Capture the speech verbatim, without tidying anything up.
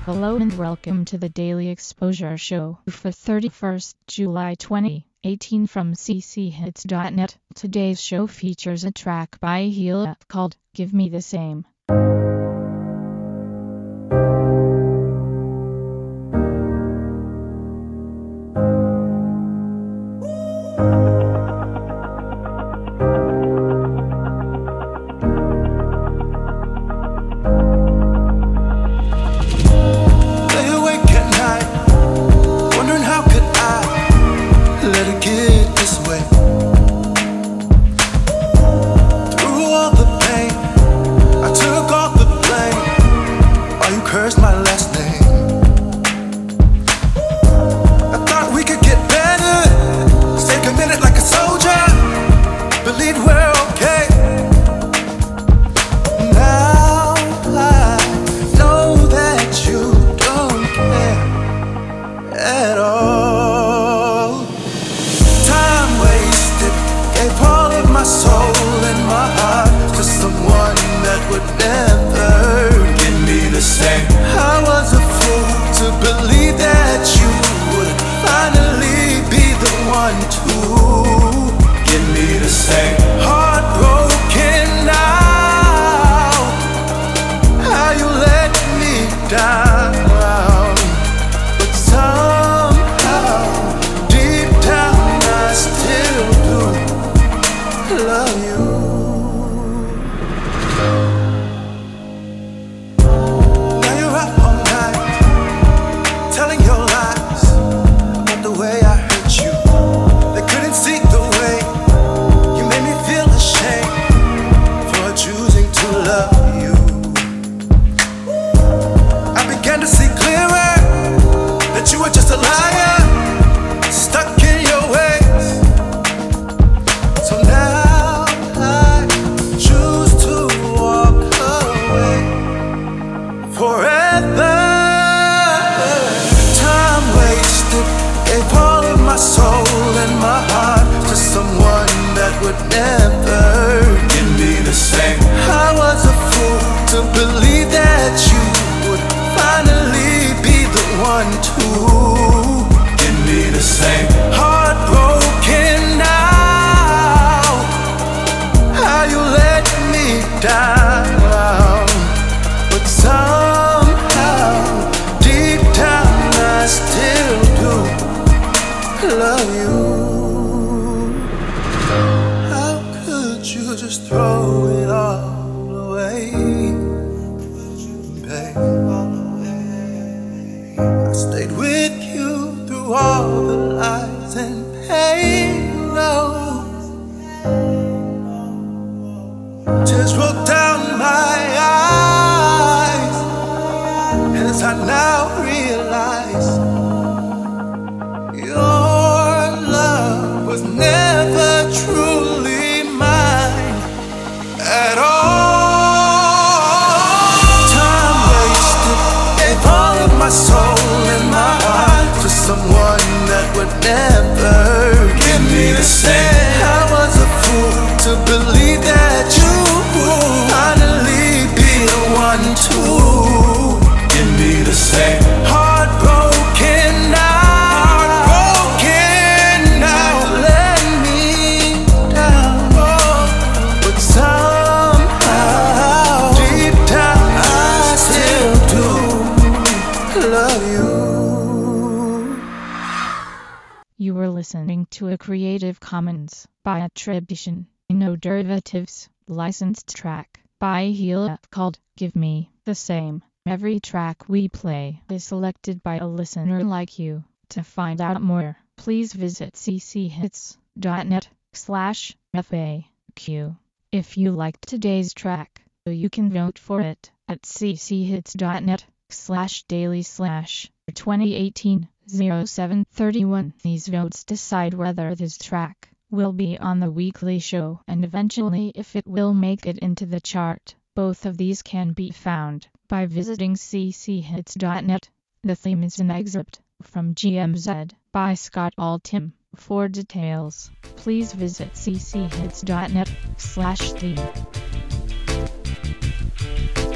Hello and welcome to the Daily Exposure Show for thirty-first July twenty eighteen from c c hits dot net. Today's show features a track by Hila called Give Me the Same. Cursed my last name. I thought we could get better. Stay committed like a soldier. Believe we're okay. Now I know that you don't care at all. Time wasted. Gave all of my soul and my heart to someone that would never give me the same. I was a fool to believe that you would finally be the one to give me the same. Heartbroken now, how you let me down, but somehow deep down I still do love you. You were just a liar, stuck in your ways. So now I choose to walk away forever. Time wasted, gave all of my soul and my heart to someone that would never give me the same. I was a fool to believe that you would finally be the one to give me the same. Heartbroken now, how you let me down, but somehow deep down I still do love you. How could you just throw it all away, babe? I stayed with you through all the lies and pain. Tears rolled down my eyes as I now realize your love was never truly mine at all. Time wasted, gave all of my soul and my heart to someone that would never give me the same. I was a fool to believe that you would finally be the one to give me the same. Heartbroken now, heartbroken now, let me down, but somehow deep down I still do love you. You were listening to a Creative Commons by attribution, no derivatives, licensed track by Hila called Give Me the Same. Every track we play is selected by a listener like you. To find out more, please visit c c hits dot net slash F A Q. If you liked today's track, you can vote for it at c c hits dot net slash daily slash twenty eighteen oh seven thirty-one. These votes decide whether this track will be on the weekly show and eventually if it will make it into the chart. Both of these can be found by visiting c c hits dot net. The theme is an excerpt from G M Z by Scott Altham. For details, please visit c c hits dot net slash theme.